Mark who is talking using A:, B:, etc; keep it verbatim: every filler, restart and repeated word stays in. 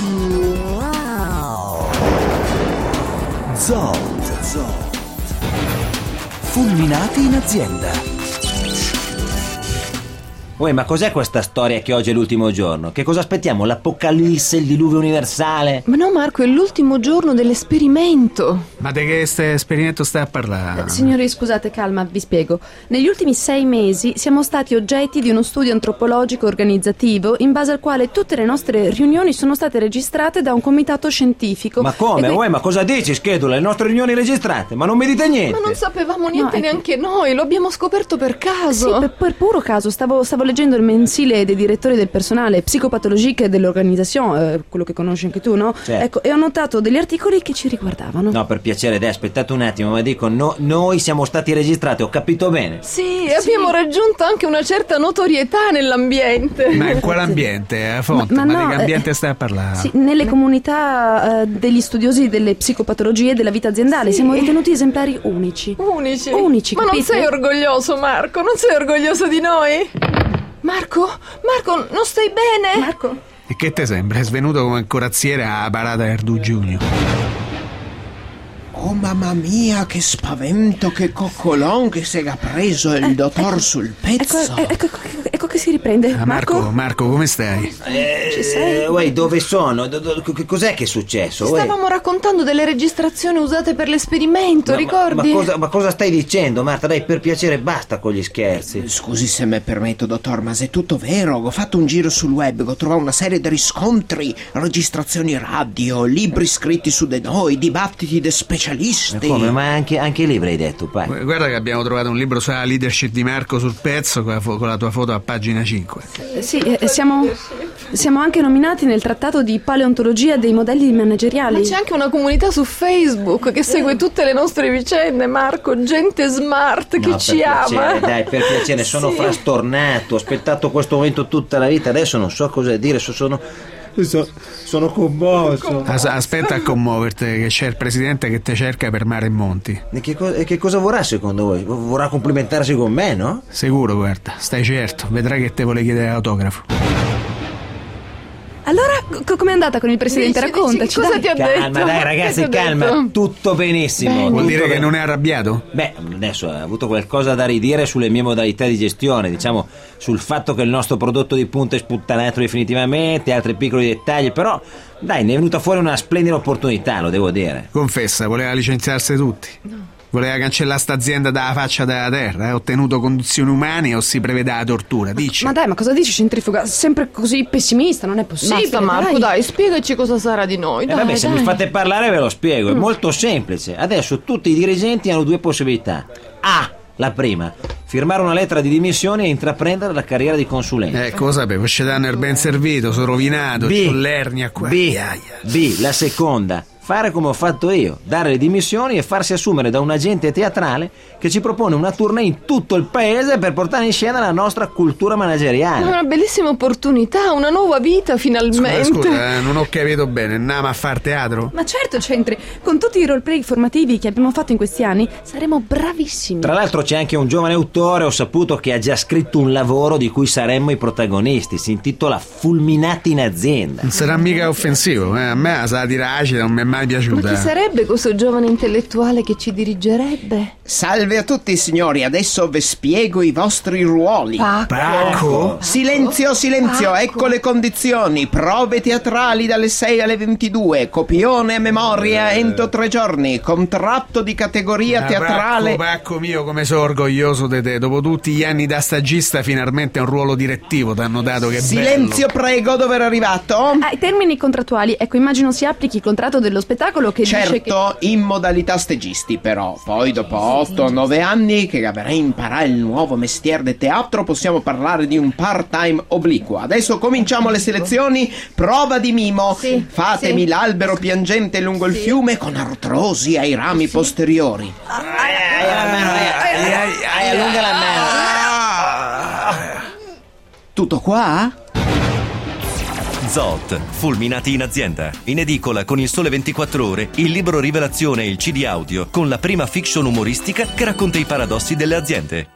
A: Zod. Zod. Fulminati in azienda.
B: Uè, ma cos'è questa storia che oggi è l'ultimo giorno? Che cosa aspettiamo? L'apocalisse, il diluvio universale?
C: Ma no, Marco, è l'ultimo giorno dell'esperimento.
D: Ma di che este esperimento stai a parlare?
C: Eh, signori, scusate, calma, vi spiego. Negli ultimi sei mesi siamo stati oggetti di uno studio antropologico organizzativo in base al quale tutte le nostre riunioni sono state registrate da un comitato scientifico.
B: Ma come?
C: Que-
B: Uè, ma cosa dici, Schedula? Le nostre riunioni registrate? Ma non mi dite niente?
C: Ma non sapevamo niente no, neanche ecco. noi, lo abbiamo scoperto per caso. Sì, per, per puro caso. Stavo, stavo leggendo il mensile dei direttori del personale psicopatologique dell'organisation, eh, quello che conosci anche tu, no?
B: Certo.
C: Ecco, e ho notato degli articoli che ci riguardavano.
B: No, per piacere, dai, aspettate un attimo, ma dico, no, noi siamo stati registrati, ho capito bene.
C: Sì, sì, abbiamo raggiunto anche una certa notorietà nell'ambiente.
D: Ma in quale ambiente? A fonte? Ma, ma, ma no, di che ambiente eh, stai a parlare?
C: Sì, nelle comunità eh, degli studiosi delle psicopatologie della vita aziendale. Sì. Siamo ritenuti esemplari unici. Unici? Unici,
E: Ma
C: capite?
E: non sei orgoglioso, Marco? Non sei orgoglioso di noi?
C: Marco? Marco, non stai bene? Marco?
D: E che te sembra? È svenuto come un corazziere alla parata Erdu Giugno.
F: Oh mamma mia, che spavento, che coccolon che si era preso il eh, dottor ecco, sul pezzo.
C: Ecco, ecco, ecco, ecco che si riprende.
D: Ah, Marco, Marco, Marco, come stai?
B: Eh,
C: Ci sei?
B: Uè, dove sono? Do, do, cos'è che è successo?
C: Ci stavamo raccontando delle registrazioni usate per l'esperimento,
B: ma,
C: ricordi?
B: Ma, ma, cosa, ma cosa stai dicendo, Marta? Dai, per piacere, basta con gli scherzi.
F: Scusi se me permetto, dottor, ma se è tutto vero. Ho fatto un giro sul web, ho trovato una serie di riscontri, registrazioni radio, libri scritti su di noi, dibattiti di specialisti.
B: Ma come? Ma anche, anche i libri hai detto, pai?
D: Guarda che abbiamo trovato un libro sulla leadership di Marco sul pezzo con la, fo- con la tua foto a pagina cinque.
C: Sì, eh, siamo, siamo anche nominati nel trattato di paleontologia dei modelli manageriali.
E: Ma c'è anche una comunità su Facebook che segue tutte le nostre vicende, Marco, gente smart che
B: no,
E: ci
B: piacere,
E: ama.
B: Dai, per piacere, sono sì. frastornato, ho aspettato questo momento tutta la vita, adesso non so cosa dire, sono... So, sono commosso.
D: As- aspetta a commuoverti, che c'è il presidente che ti cerca per mare e monti.
B: E che, co- e che cosa vorrà secondo voi? Vorrà complimentarsi con me, no?
D: Sicuro, guarda, stai certo, vedrai che te vuole chiedere l'autografo.
C: Allora, co- com'è andata con il presidente?
E: Dici,
C: Raccontaci,
E: dici, cosa
C: dai.
E: ti ha
B: Calma,
E: detto?
B: dai ragazzi, calma,
E: detto?
B: tutto benissimo.
D: Bene. Vuol
B: tutto
D: dire
B: ben...
D: che non è arrabbiato?
B: Beh, adesso ha avuto qualcosa da ridire sulle mie modalità di gestione, diciamo sul fatto che il nostro prodotto di punta è sputtanato definitivamente, altri piccoli dettagli, però dai, ne è venuta fuori una splendida opportunità, lo devo dire.
D: Confessa, voleva licenziarsi tutti? No. Voleva cancellare sta azienda dalla faccia della terra, ha ottenuto condizioni umane o si prevede la tortura, dici?
C: Ma dai, ma cosa dici, centrifuga? Sempre così pessimista, non è possibile.
E: Basta, Marco, dai, dai spiegaci cosa sarà di noi.
B: Eh
E: dai,
B: vabbè, se
E: dai.
B: mi fate parlare ve lo spiego, è mm. molto semplice. Adesso tutti i dirigenti hanno due possibilità. A, la prima, firmare una lettera di dimissioni e intraprendere la carriera di consulente.
D: Ecco, lo sapevo, ci danno il ben servito, sono rovinato,
B: B,
D: c'ho l'ernia qua.
B: B, B, la seconda, fare come ho fatto io, dare le dimissioni e farsi assumere da un agente teatrale che ci propone una tournée in tutto il paese per portare in scena la nostra cultura manageriale.
E: È una bellissima opportunità, una nuova vita finalmente.
D: Scusa, scusa, non ho capito bene, andiamo a far teatro?
C: Ma certo, Centri, con tutti i roleplay formativi che abbiamo fatto in questi anni saremo bravissimi.
B: Tra l'altro c'è anche un giovane autore, ho saputo, che ha già scritto un lavoro di cui saremmo i protagonisti, si intitola Fulminati in azienda.
D: Non sarà mica offensivo, eh? A me la satira acida non mi è mai piaciuta.
E: Ma chi sarebbe questo giovane intellettuale che ci dirigerebbe?
F: Salve a tutti signori, adesso vi spiego i vostri ruoli.
E: Pacco.
D: Pacco?
F: Silenzio, silenzio,
E: Pacco.
F: Ecco le condizioni. Prove teatrali dalle sei alle ventidue, copione a memoria entro tre giorni, contratto di categoria
D: ah,
F: teatrale.
D: Pacco, Pacco mio, come sono orgoglioso di te. Dopo tutti gli anni da stagista finalmente un ruolo direttivo t'hanno dato, che
F: Silenzio,
D: bello.
F: Prego, dove era arrivato?
C: Ai termini contrattuali, ecco, immagino si applichi il contratto dello spettacolo che
F: certo,
C: dice che...
F: Certo, in modalità stagisti però. Poi dopo otto o nove anni che avrei imparato il nuovo mestiere del teatro possiamo parlare di un part-time obliquo. Adesso cominciamo le selezioni. Prova di mimo.
C: Sì,
F: Fatemi
C: sì.
F: l'albero piangente lungo il
C: Sì.
F: fiume con artrosi ai rami sì. posteriori.
B: Ai, ai, la mano, ai, ai, ai, ai, allunga la mano.
F: Tutto qua?
G: Zod, Fulminati in azienda. In edicola con Il Sole ventiquattro Ore, il libro rivelazione e il C D audio con la prima fiction umoristica che racconta i paradossi delle aziende.